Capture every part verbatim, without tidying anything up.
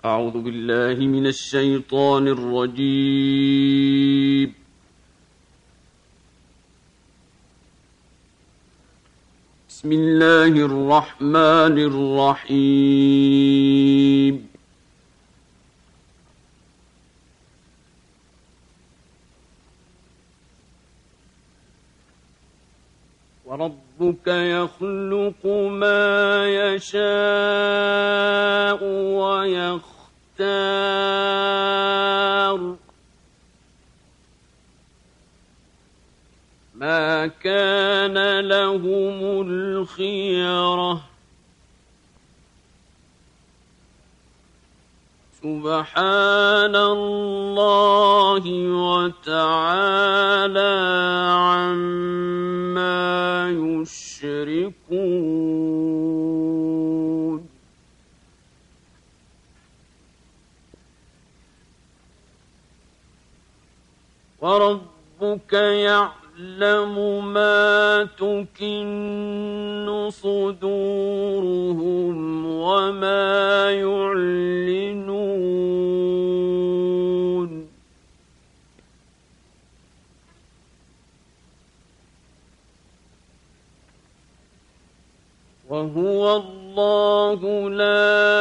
أعوذ بالله من الشيطان الرجيم. بسم الله الرحمن الرحيم. وربك يخلق ما يشاء ويختار ما كان لهم الخيرة سبحان الله وتعالى عما يشركون. وربك يعلم ما تكن صدورهم وما يعلنون. وهو الله لا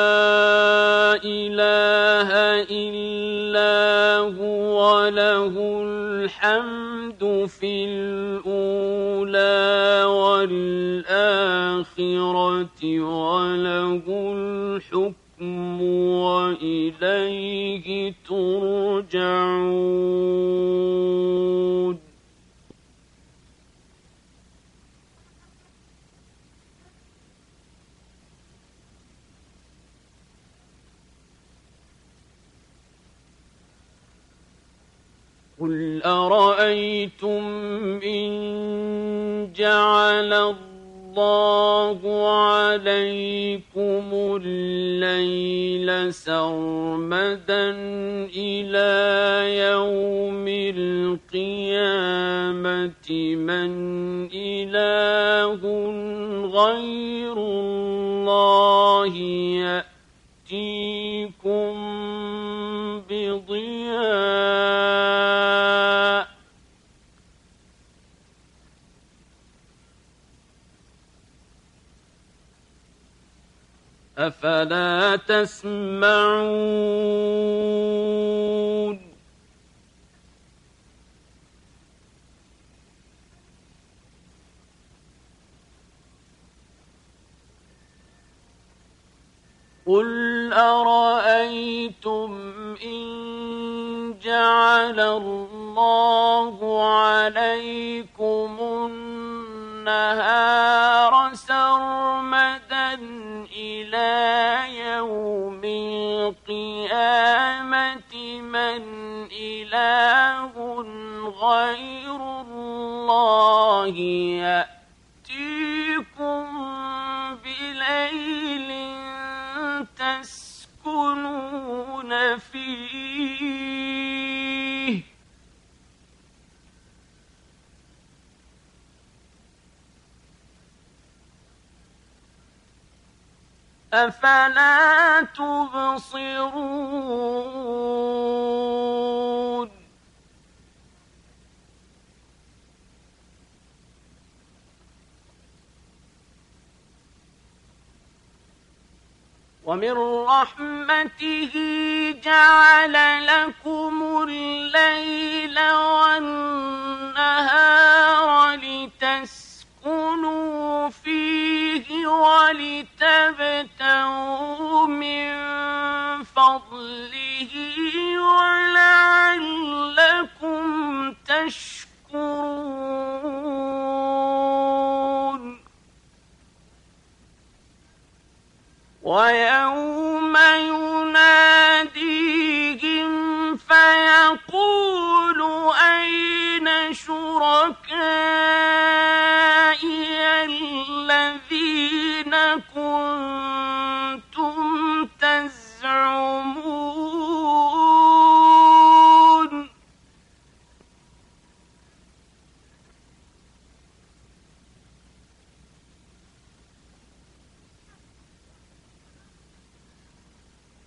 إله إلا هو له الحمد في الأولى والآخرة وله الحكم وإليه ترجعون. قل أرأيتم إن جعل الله عليكم الليل سرمدا إلى يوم القيامة من إله غير الله يأتيكم بضياء أفلا تسمعون. قل أرأيتم إن جعل الله عليكم النهار سرمدا إلى يوم القيامة من إله غير الله يأتيكم بليل تسكنون فيه أفلا تبصرون. ومن رحمته جعل لكم الليل والنهار لتسكنوا فيه ولتبتغوا من فضله ولعلكم تشكرون. ويوم يناديهم فيقول أين شركائي الذين كنتم تزعمون.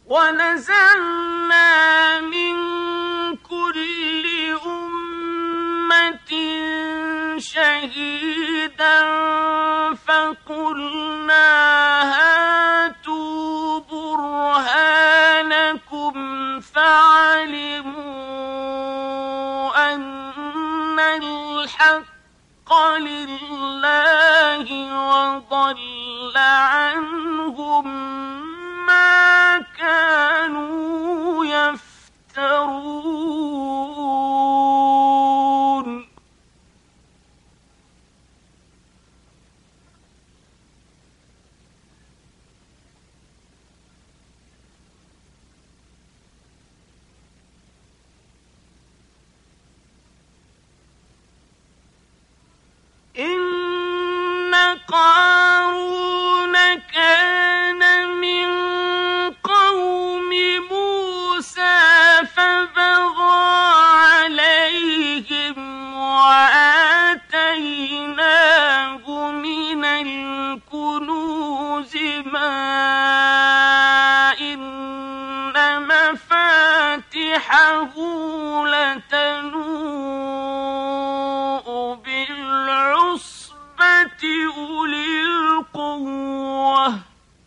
ونزعنا من كل أمة شهيدا فقلنا هاتوا برهانكم فعلموا أن الحق لله وضل عنهم ما كانوا يفترون إن قارون كان من قوم موسى فبغى عليهم وآتيناه من الكنوز ما إن مفاتحه لتنوء بالعصبة أولي القوة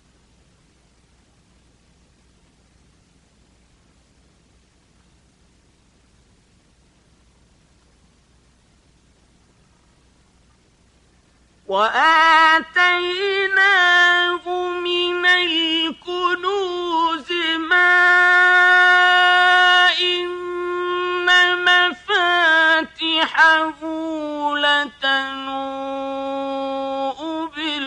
وآتيناه من الكنوز ما إن مفاتحه لتنوء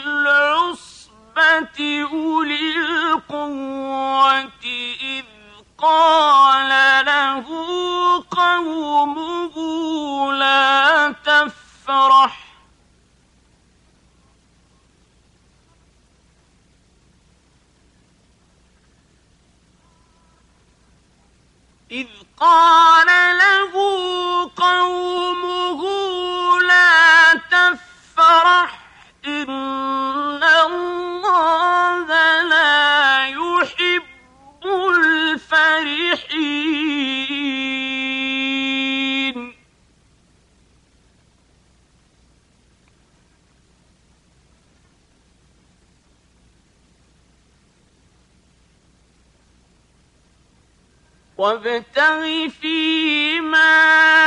بالعصبة أولي القوة إذ قال له قومه لا تفرح إذ قال له قومه لا تفرح إن الله لا يحب الفرحين وابتغ فيما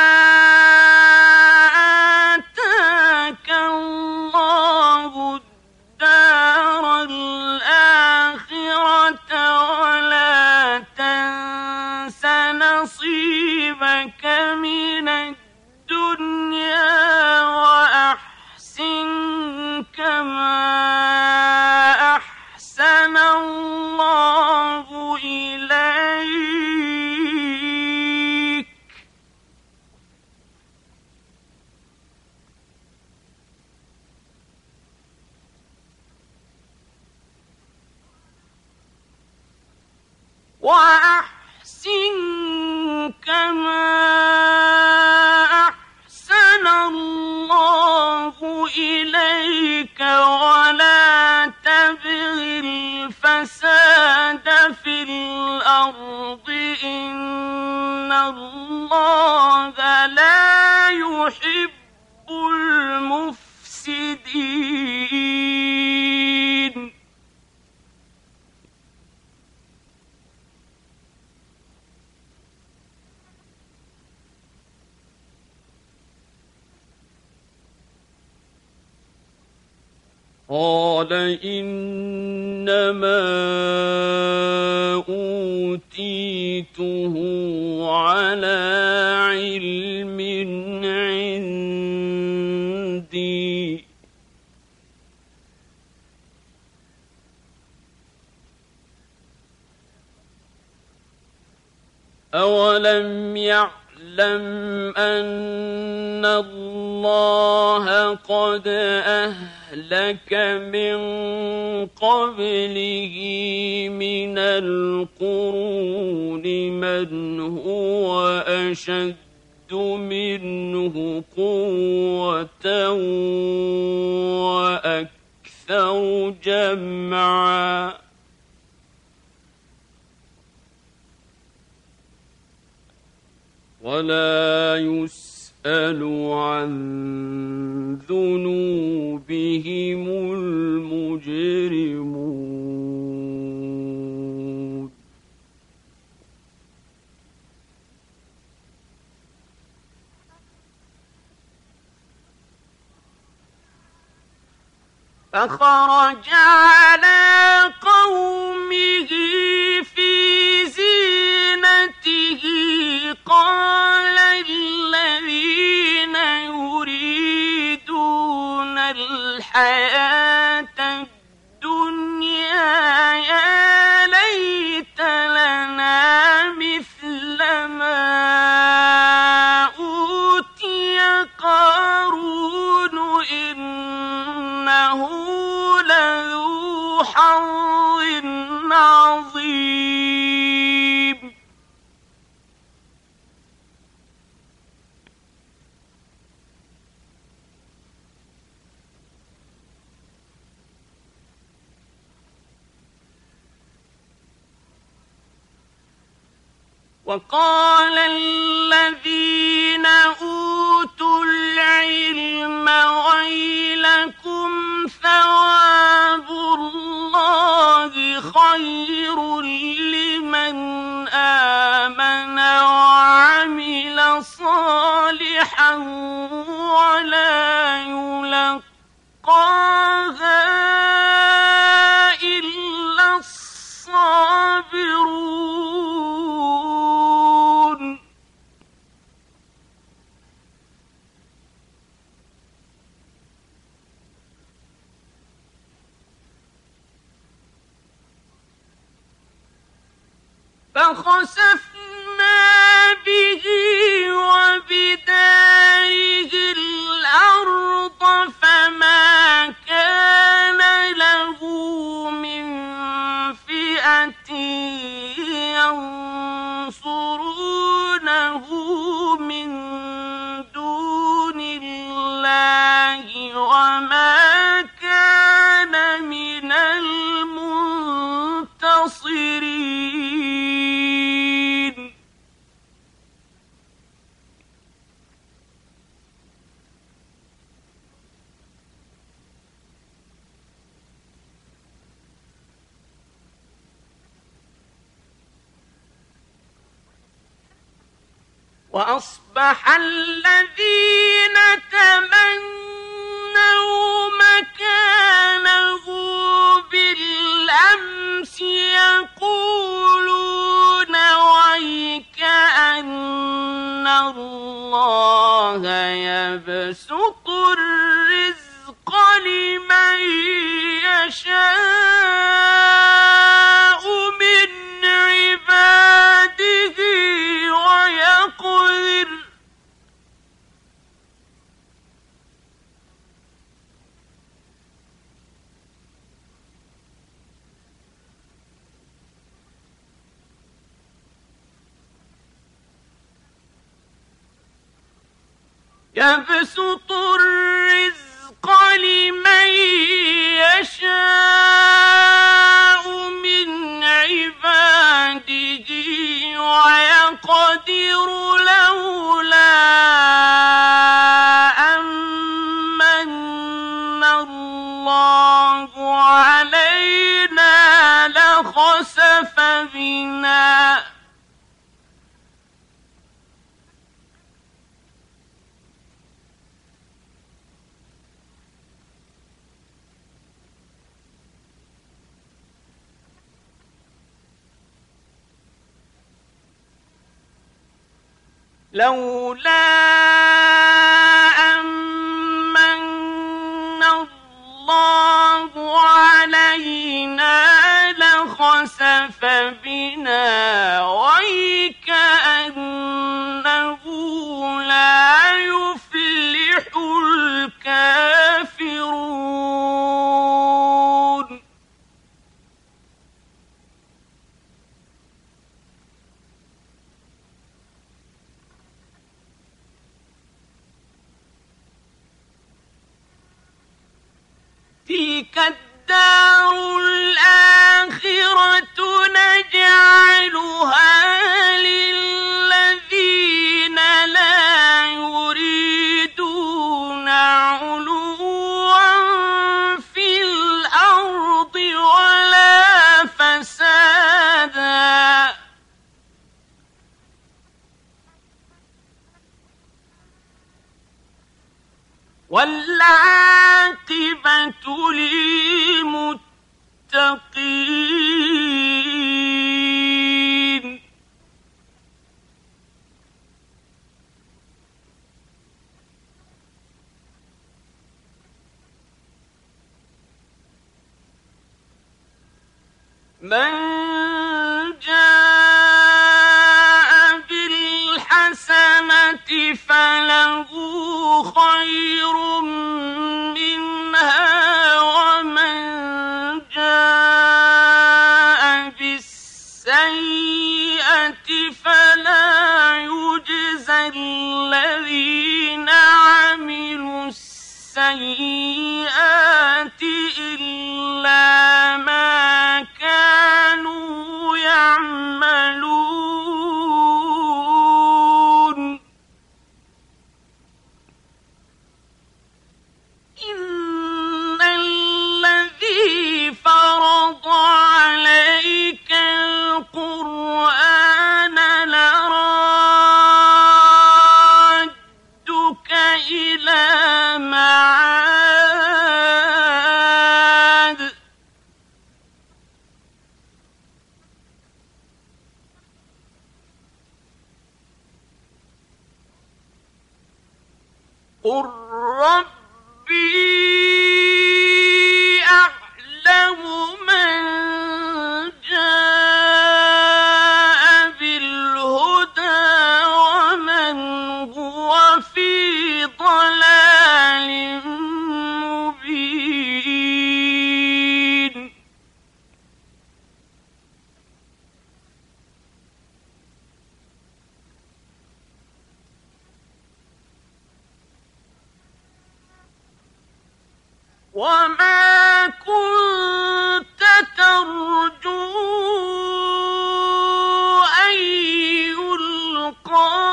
آتاك الله الدار الآخرة ولا تنس نصيبك من الدنيا وأحسن كما أحسن الله إليك وأحسن كما أحسن الله إليك ولا تبغ الفساد في الأرض إن الله لا يحب المفسدين قال إنما أوتيته على علم عندي أولم يعلم أن الله قد أهلك من قبله من القرون من هو أشد منه قوة وأكثر جمعا عن ذنوبهم المجرمون. فخرج على قومه في زينته قال الذين يريدون الحياة الدنيا يا ليت لنا مثل ما أوتي قارون إنه لذو حظ عظيم. وقال الذين أوتوا العلم ويلكم ثواب الله خير لمن آمن وعمل صالحا ولا يلقاها إلا الصابرون. فخسفنا به وبداره الأرض فما كان له من فئة ينصرونه من دون الله وما كان من المنتصرين. وأصبح الذين تمنوا مكانه بالأمس يقولون ويك أن الله يبسط الرزق لمن يشاء من عباده ويقدر يبسط الرزق لمن يشاء من عباده ويقدر لولا أمن الله علينا لخسف بنا لولا أمن الله علينا لخسف بنا ويكأنه لا يفلح الكافرون. تلك الدار الآخرة نجعلها للذين لا يريدون والعاقبة للمتقين. من جاء بالحسنة فله خير منها ومن جاء بالسيئة فلا يجزى الذين عملوا السيئات إلا ما كانوا يعملون. إن الذي فرض عليك القرآن لرادك إلى معاد قل ربي أعلم من جاء بالهدى ومن هو في ضلال مبين. وما كنت ترجو أن يلقى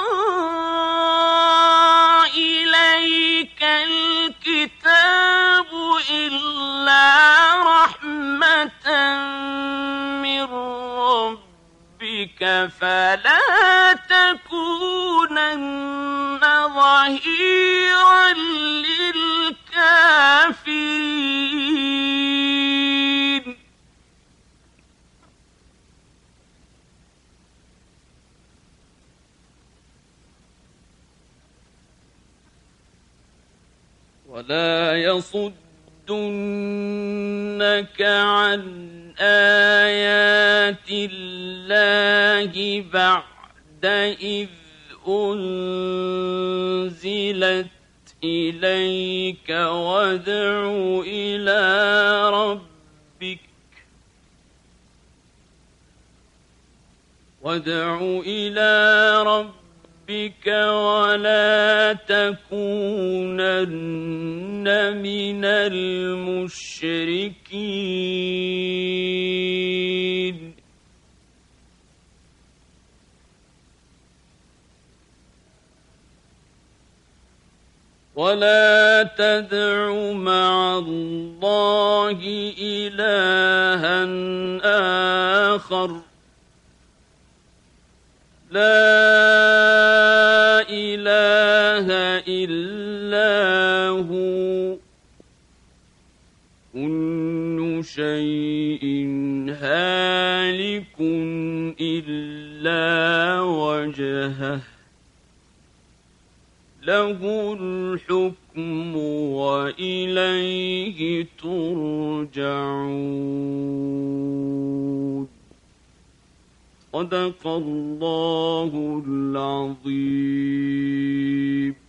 إليك الكتاب إلا رحمة من ربك فلا تكونن ظهيرا للكافرين. ولا يصدنك عن آيات الله بعد إذ أنزلت إليك وادع إلى ربك وادع إلى ربك ولا تكونن من المشركين. ولا تدع مع الله إلها آخر لا إله إلا هو كل شيء هالك إلا وجهه له الحكم وإليه ترجعون. صدق الله العظيم.